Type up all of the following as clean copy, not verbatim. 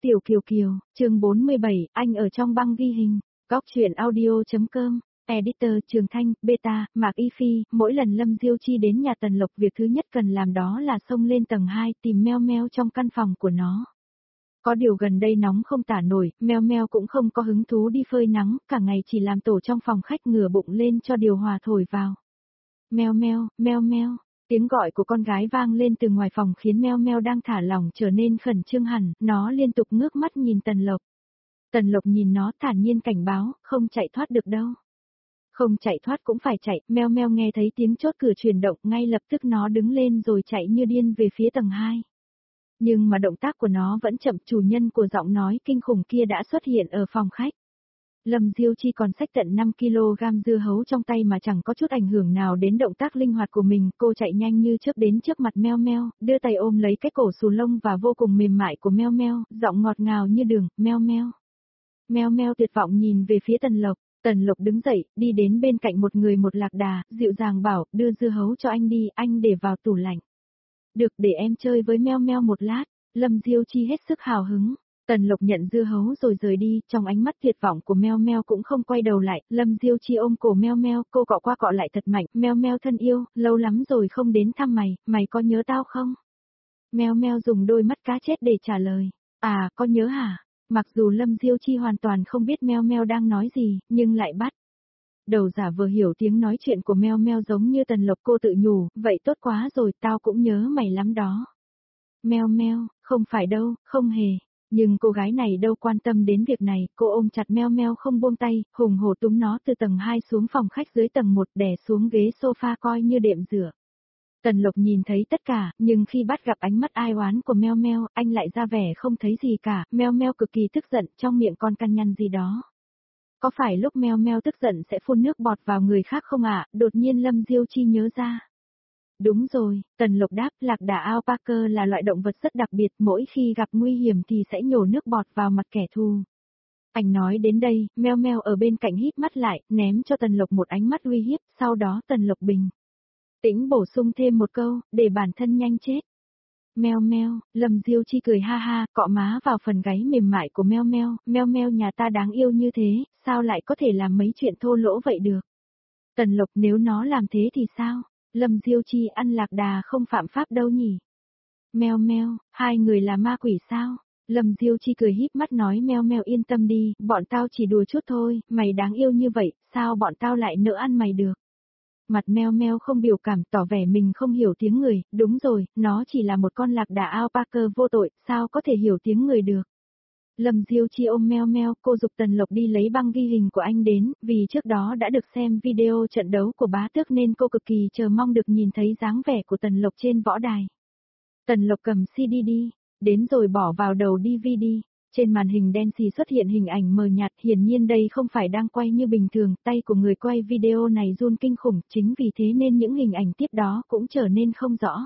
Tiểu Kiều Kiều, chương 47, anh ở trong băng ghi hình, góc truyện audio.com, editor Trường Thanh, beta, Mạc Y Phi, mỗi lần Lâm Diêu Chi đến nhà Tần Lộc việc thứ nhất cần làm đó là xông lên tầng 2 tìm Meo Meo trong căn phòng của nó. Có điều gần đây nóng không tả nổi, Meo Meo cũng không có hứng thú đi phơi nắng, cả ngày chỉ làm tổ trong phòng khách ngửa bụng lên cho điều hòa thổi vào. Meo Meo, Meo Meo. Tiếng gọi của con gái vang lên từ ngoài phòng khiến Meo Meo đang thả lỏng trở nên khẩn trương hẳn, nó liên tục ngước mắt nhìn Tần Lộc. Tần Lộc nhìn nó thản nhiên cảnh báo, không chạy thoát được đâu. Không chạy thoát cũng phải chạy, Meo Meo nghe thấy tiếng chốt cửa chuyển động, ngay lập tức nó đứng lên rồi chạy như điên về phía tầng 2. Nhưng mà động tác của nó vẫn chậm, chủ nhân của giọng nói kinh khủng kia đã xuất hiện ở phòng khách. Lâm Diêu Chi còn xách tận 5 kg dưa hấu trong tay mà chẳng có chút ảnh hưởng nào đến động tác linh hoạt của mình, cô chạy nhanh như chớp đến trước mặt Meo Meo, đưa tay ôm lấy cái cổ xù lông và vô cùng mềm mại của Meo Meo, giọng ngọt ngào như đường, Meo Meo. Meo Meo tuyệt vọng nhìn về phía Tần Lộc, Tần Lộc đứng dậy, đi đến bên cạnh một người một lạc đà, dịu dàng bảo, đưa dưa hấu cho anh đi, anh để vào tủ lạnh. Được, để em chơi với Meo Meo một lát. Lâm Diêu Chi hết sức hào hứng. Tần Lộc nhận dưa hấu rồi rời đi, trong ánh mắt tuyệt vọng của Meo Meo cũng không quay đầu lại, Lâm Diêu Chi ôm cổ Meo Meo, cô cọ qua cọ lại thật mạnh, Meo Meo thân yêu, lâu lắm rồi không đến thăm mày, mày có nhớ tao không? Meo Meo dùng đôi mắt cá chết để trả lời, à, có nhớ hả? Mặc dù Lâm Diêu Chi hoàn toàn không biết Meo Meo đang nói gì, nhưng lại bắt đầu giả vờ hiểu tiếng nói chuyện của Meo Meo giống như Tần Lộc, cô tự nhủ, vậy tốt quá rồi, tao cũng nhớ mày lắm đó. Meo Meo, không phải đâu, không hề. Nhưng cô gái này đâu quan tâm đến việc này, cô ôm chặt Meo Meo không buông tay, hùng hổ túm nó từ tầng 2 xuống phòng khách dưới tầng 1 đè xuống ghế sofa coi như đệm rửa. Tần Lộc nhìn thấy tất cả, nhưng khi bắt gặp ánh mắt ai oán của Meo Meo, anh lại ra vẻ không thấy gì cả, Meo Meo cực kỳ tức giận, trong miệng còn căn nhăn gì đó. Có phải lúc Meo Meo tức giận sẽ phun nước bọt vào người khác không ạ? Đột nhiên Lâm Diêu Chi nhớ ra. Đúng rồi, Tần Lộc đáp, lạc đà alpaca là loại động vật rất đặc biệt, mỗi khi gặp nguy hiểm thì sẽ nhổ nước bọt vào mặt kẻ thù. Anh nói đến đây, Meo Meo ở bên cạnh hít mắt lại, ném cho Tần Lộc một ánh mắt uy hiếp, sau đó Tần Lộc bình tĩnh bổ sung thêm một câu, để bản thân nhanh chết. Meo Meo, Lâm Diêu Chi cười ha ha, cọ má vào phần gáy mềm mại của Meo Meo, Meo Meo nhà ta đáng yêu như thế, sao lại có thể làm mấy chuyện thô lỗ vậy được? Tần Lộc, nếu nó làm thế thì sao? Lâm Diêu Chi ăn lạc đà không phạm pháp đâu nhỉ? Meo Meo, hai người là ma quỷ sao? Lâm Diêu Chi cười híp mắt nói, Meo Meo yên tâm đi, bọn tao chỉ đùa chút thôi, mày đáng yêu như vậy, sao bọn tao lại nỡ ăn mày được? Mặt Meo Meo không biểu cảm, tỏ vẻ mình không hiểu tiếng người, đúng rồi, nó chỉ là một con lạc đà alpaca vô tội, sao có thể hiểu tiếng người được? Lâm Diêu Chi ôm Meo Meo, cô giục Tần Lộc đi lấy băng ghi hình của anh đến, vì trước đó đã được xem video trận đấu của Bá Tước nên cô cực kỳ chờ mong được nhìn thấy dáng vẻ của Tần Lộc trên võ đài. Tần Lộc cầm CD đi, đến rồi bỏ vào đầu DVD. Trên màn hình đen xì xuất hiện hình ảnh mờ nhạt, hiển nhiên đây không phải đang quay như bình thường, tay của người quay video này run kinh khủng, chính vì thế nên những hình ảnh tiếp đó cũng trở nên không rõ.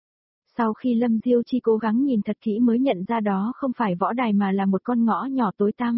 Sau khi Lâm Diêu Chi cố gắng nhìn thật kỹ mới nhận ra đó không phải võ đài mà là một con ngõ nhỏ tối tăm.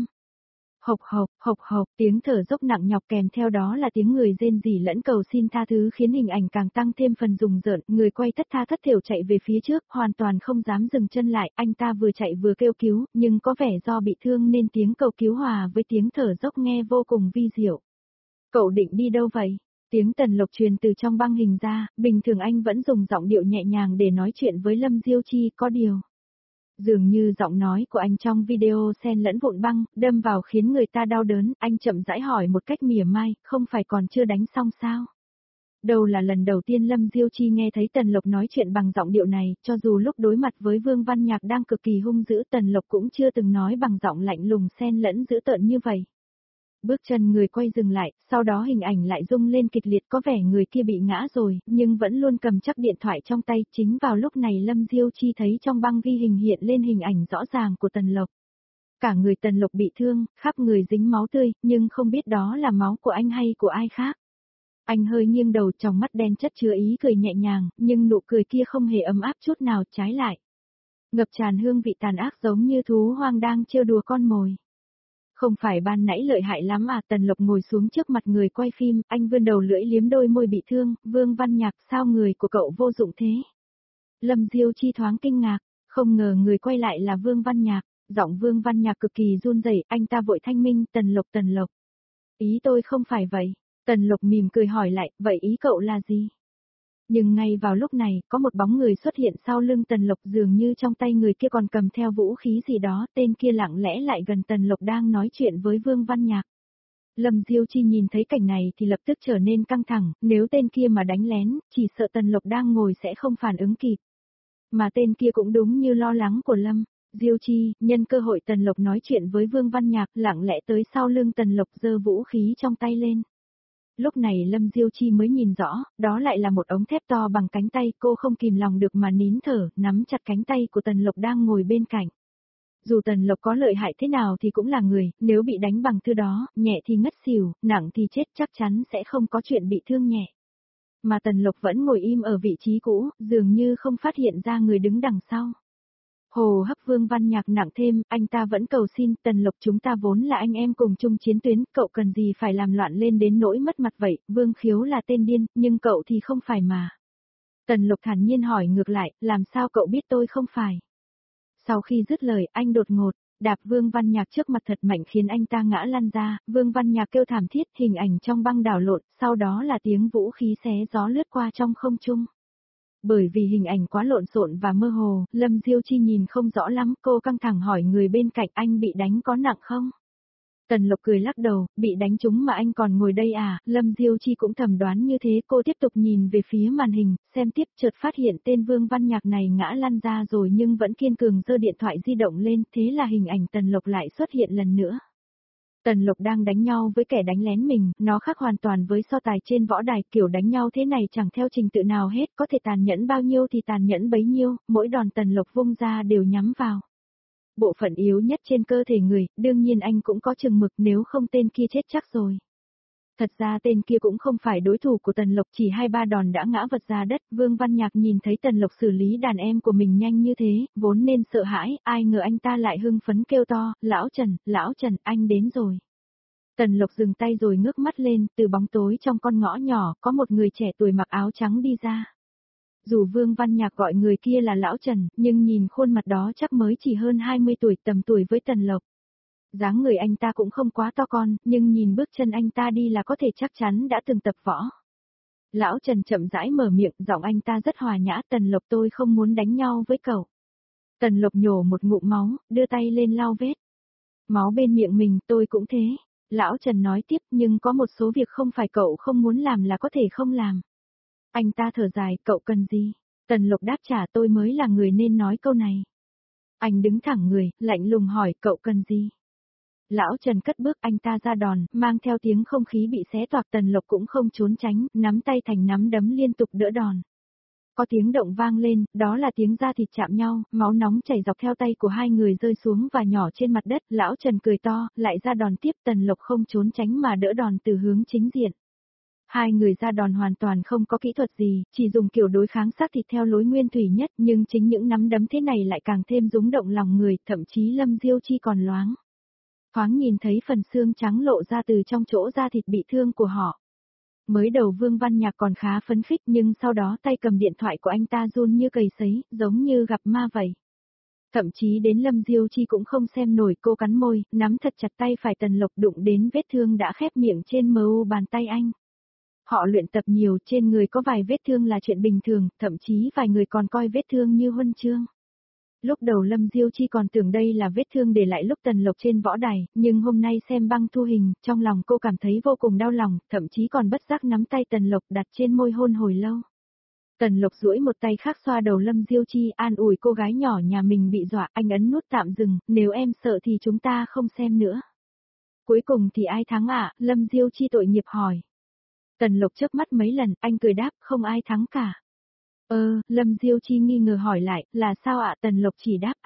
Hộc hộc, tiếng thở dốc nặng nhọc kèm theo đó là tiếng người rên rỉ lẫn cầu xin tha thứ khiến hình ảnh càng tăng thêm phần rùng rợn, người quay thất tha thất thểu chạy về phía trước, hoàn toàn không dám dừng chân lại, anh ta vừa chạy vừa kêu cứu, nhưng có vẻ do bị thương nên tiếng cầu cứu hòa với tiếng thở dốc nghe vô cùng vi diệu. Cậu định đi đâu vậy? Tiếng Tần Lộc truyền từ trong băng hình ra, bình thường anh vẫn dùng giọng điệu nhẹ nhàng để nói chuyện với Lâm Diêu Chi, có điều dường như giọng nói của anh trong video xen lẫn vụn băng, đâm vào khiến người ta đau đớn, anh chậm rãi hỏi một cách mỉa mai, không phải còn chưa đánh xong sao? Đâu là lần đầu tiên Lâm Diêu Chi nghe thấy Tần Lộc nói chuyện bằng giọng điệu này, cho dù lúc đối mặt với Vương Văn Nhạc đang cực kỳ hung dữ, Tần Lộc cũng chưa từng nói bằng giọng lạnh lùng xen lẫn dữ tợn như vậy. Bước chân người quay dừng lại, sau đó hình ảnh lại rung lên kịch liệt, có vẻ người kia bị ngã rồi, nhưng vẫn luôn cầm chắc điện thoại trong tay. Chính vào lúc này Lâm Diêu Chi thấy trong băng ghi hình hiện lên hình ảnh rõ ràng của Tần Lộc. Cả người Tần Lộc bị thương, khắp người dính máu tươi, nhưng không biết đó là máu của anh hay của ai khác. Anh hơi nghiêng đầu, trong mắt đen chất chứa ý cười nhẹ nhàng, nhưng nụ cười kia không hề ấm áp chút nào, trái lại ngập tràn hương vị tàn ác giống như thú hoang đang trêu đùa con mồi. Không phải ban nãy lợi hại lắm à? Tần Lộc ngồi xuống trước mặt người quay phim, anh vươn đầu lưỡi liếm đôi môi bị thương, Vương Văn Nhạc, sao người của cậu vô dụng thế? Lâm Diêu Chi thoáng kinh ngạc, không ngờ người quay lại là Vương Văn Nhạc. Giọng Vương Văn Nhạc cực kỳ run rẩy, anh ta vội thanh minh, Tần Lộc. Ý tôi không phải vậy. Tần Lộc mỉm cười hỏi lại, vậy ý cậu là gì? Nhưng ngay vào lúc này, có một bóng người xuất hiện sau lưng Tần Lộc, dường như trong tay người kia còn cầm theo vũ khí gì đó, tên kia lặng lẽ lại gần Tần Lộc đang nói chuyện với Vương Văn Nhạc. Lâm Diêu Chi nhìn thấy cảnh này thì lập tức trở nên căng thẳng, nếu tên kia mà đánh lén, chỉ sợ Tần Lộc đang ngồi sẽ không phản ứng kịp. Mà tên kia cũng đúng như lo lắng của Lâm Diêu Chi, nhân cơ hội Tần Lộc nói chuyện với Vương Văn Nhạc, lặng lẽ tới sau lưng Tần Lộc giơ vũ khí trong tay lên. Lúc này Lâm Diêu Chi mới nhìn rõ, đó lại là một ống thép to bằng cánh tay, cô không kìm lòng được mà nín thở, nắm chặt cánh tay của Tần Lộc đang ngồi bên cạnh. Dù Tần Lộc có lợi hại thế nào thì cũng là người, nếu bị đánh bằng thứ đó, nhẹ thì ngất xỉu, nặng thì chết, chắc chắn sẽ không có chuyện bị thương nhẹ. Mà Tần Lộc vẫn ngồi im ở vị trí cũ, dường như không phát hiện ra người đứng đằng sau. Hồ hấp Vương Văn Nhạc nặng thêm, anh ta vẫn cầu xin, Tần Lộc, chúng ta vốn là anh em cùng chung chiến tuyến, cậu cần gì phải làm loạn lên đến nỗi mất mặt vậy, Vương Khiếu là tên điên, nhưng cậu thì không phải mà. Tần Lộc thản nhiên hỏi ngược lại, làm sao cậu biết tôi không phải? Sau khi dứt lời, anh đột ngột đạp Vương Văn Nhạc trước mặt thật mạnh khiến anh ta ngã lăn ra, Vương Văn Nhạc kêu thảm thiết, hình ảnh trong băng đảo lộn, sau đó là tiếng vũ khí xé gió lướt qua trong không trung. Bởi vì hình ảnh quá lộn xộn và mơ hồ, Lâm Diêu Chi nhìn không rõ lắm, cô căng thẳng hỏi người bên cạnh, anh bị đánh có nặng không? Tần Lộc cười lắc đầu, bị đánh trúng mà anh còn ngồi đây à, Lâm Diêu Chi cũng thầm đoán như thế, cô tiếp tục nhìn về phía màn hình, xem tiếp, chợt phát hiện tên Vương Văn Nhạc này ngã lăn ra rồi nhưng vẫn kiên cường giơ điện thoại di động lên, thế là hình ảnh Tần Lộc lại xuất hiện lần nữa. Tần Lộc đang đánh nhau với kẻ đánh lén mình, nó khác hoàn toàn với so tài trên võ đài, kiểu đánh nhau thế này chẳng theo trình tự nào hết, có thể tàn nhẫn bao nhiêu thì tàn nhẫn bấy nhiêu, mỗi đòn Tần Lộc vung ra đều nhắm vào bộ phận yếu nhất trên cơ thể người, đương nhiên anh cũng có chừng mực, nếu không tên kia chết chắc rồi. Thật ra tên kia cũng không phải đối thủ của Tần Lộc, chỉ 2-3 đòn đã ngã vật ra đất, Vương Văn Nhạc nhìn thấy Tần Lộc xử lý đàn em của mình nhanh như thế, vốn nên sợ hãi, ai ngờ anh ta lại hưng phấn kêu to, Lão Trần, anh đến rồi. Tần Lộc dừng tay rồi ngước mắt lên, từ bóng tối trong con ngõ nhỏ, có một người trẻ tuổi mặc áo trắng đi ra. Dù Vương Văn Nhạc gọi người kia là Lão Trần, nhưng nhìn khuôn mặt đó chắc mới chỉ hơn 20 tuổi, tầm tuổi với Tần Lộc. Dáng người anh ta cũng không quá to con, nhưng nhìn bước chân anh ta đi là có thể chắc chắn đã từng tập võ. Lão Trần chậm rãi mở miệng, giọng anh ta rất hòa nhã, Tần Lộc, tôi không muốn đánh nhau với cậu. Tần Lộc nhổ một ngụm máu, đưa tay lên lau vết máu bên miệng mình, tôi cũng thế. Lão Trần nói tiếp, nhưng có một số việc không phải cậu không muốn làm là có thể không làm. Anh ta thở dài, cậu cần gì? Tần Lộc đáp trả, tôi mới là người nên nói câu này. Anh đứng thẳng người, lạnh lùng hỏi, cậu cần gì? Lão Trần cất bước, anh ta ra đòn, mang theo tiếng không khí bị xé toạc, Tần Lộc cũng không trốn tránh, nắm tay thành nắm đấm liên tục đỡ đòn. Có tiếng động vang lên, đó là tiếng da thịt chạm nhau, máu nóng chảy dọc theo tay của hai người rơi xuống và nhỏ trên mặt đất, Lão Trần cười to, lại ra đòn tiếp, Tần Lộc không trốn tránh mà đỡ đòn từ hướng chính diện. Hai người ra đòn hoàn toàn không có kỹ thuật gì, chỉ dùng kiểu đối kháng xác thịt theo lối nguyên thủy nhất, nhưng chính những nắm đấm thế này lại càng thêm rúng động lòng người, thậm chí Lâm Diêu Chi còn loáng thoáng nhìn thấy phần xương trắng lộ ra từ trong chỗ da thịt bị thương của họ. Mới đầu Vương Văn Nhạc còn khá phấn khích, nhưng sau đó tay cầm điện thoại của anh ta run như cầy sấy, giống như gặp ma vậy. Thậm chí đến Lâm Diêu Chi cũng không xem nổi, cô cắn môi, nắm thật chặt tay phải Tần Lộc, đụng đến vết thương đã khép miệng trên mu bàn tay anh. Họ luyện tập nhiều, trên người có vài vết thương là chuyện bình thường, thậm chí vài người còn coi vết thương như huân chương. Lúc đầu Lâm Diêu Chi còn tưởng đây là vết thương để lại lúc Tần Lộc trên võ đài, nhưng hôm nay xem băng thu hình, trong lòng cô cảm thấy vô cùng đau lòng, thậm chí còn bất giác nắm tay Tần Lộc đặt trên môi hôn hồi lâu. Tần Lộc duỗi một tay khác xoa đầu Lâm Diêu Chi, an ủi cô gái nhỏ nhà mình bị dọa, anh ấn nút tạm dừng, nếu em sợ thì chúng ta không xem nữa. Cuối cùng thì ai thắng ạ? Lâm Diêu Chi tội nghiệp hỏi. Tần Lộc chớp mắt mấy lần, anh cười đáp, không ai thắng cả. Lâm Diêu Chi nghi ngờ hỏi lại, là sao ạ? Tần Lộc chỉ đáp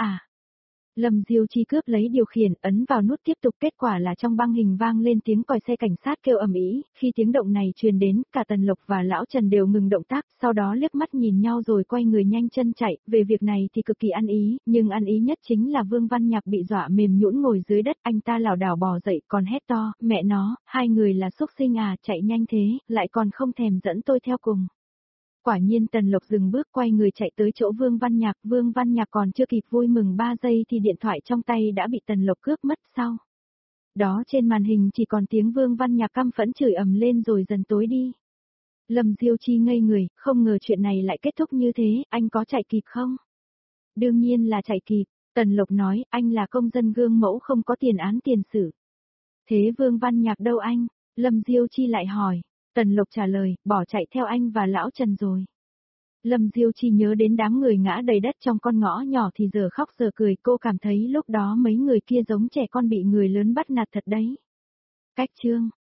Lâm Diêu Chi cướp lấy điều khiển, ấn vào nút tiếp tục, kết quả là trong băng hình vang lên tiếng còi xe cảnh sát kêu ầm ĩ, khi tiếng động này truyền đến, cả Tần Lộc và Lão Trần đều ngừng động tác, sau đó liếc mắt nhìn nhau rồi quay người nhanh chân chạy, về việc này thì cực kỳ ăn ý, nhưng ăn ý nhất chính là Vương Văn Nhạc bị dọa mềm nhũn ngồi dưới đất, anh ta lảo đảo bò dậy, còn hét to, mẹ nó, hai người là xúc sinh à, chạy nhanh thế, lại còn không thèm dẫn tôi theo cùng. Quả nhiên Tần Lộc dừng bước quay người chạy tới chỗ Vương Văn Nhạc còn chưa kịp vui mừng 3 giây thì điện thoại trong tay đã bị Tần Lộc cướp mất sau. Đó trên màn hình chỉ còn tiếng Vương Văn Nhạc căm phẫn chửi ầm lên rồi dần tối đi. Lâm Diêu Chi ngây người, không ngờ chuyện này lại kết thúc như thế, anh có chạy kịp không? Đương nhiên là chạy kịp, Tần Lộc nói, anh là công dân gương mẫu không có tiền án tiền sử. Thế Vương Văn Nhạc đâu anh? Lâm Diêu Chi lại hỏi. Tần Lộc trả lời, bỏ chạy theo anh và lão Trần rồi. Lâm Diêu Chi nhớ đến đám người ngã đầy đất trong con ngõ nhỏ thì giờ khóc giờ cười, cô cảm thấy lúc đó mấy người kia giống trẻ con bị người lớn bắt nạt thật đấy. Cách chương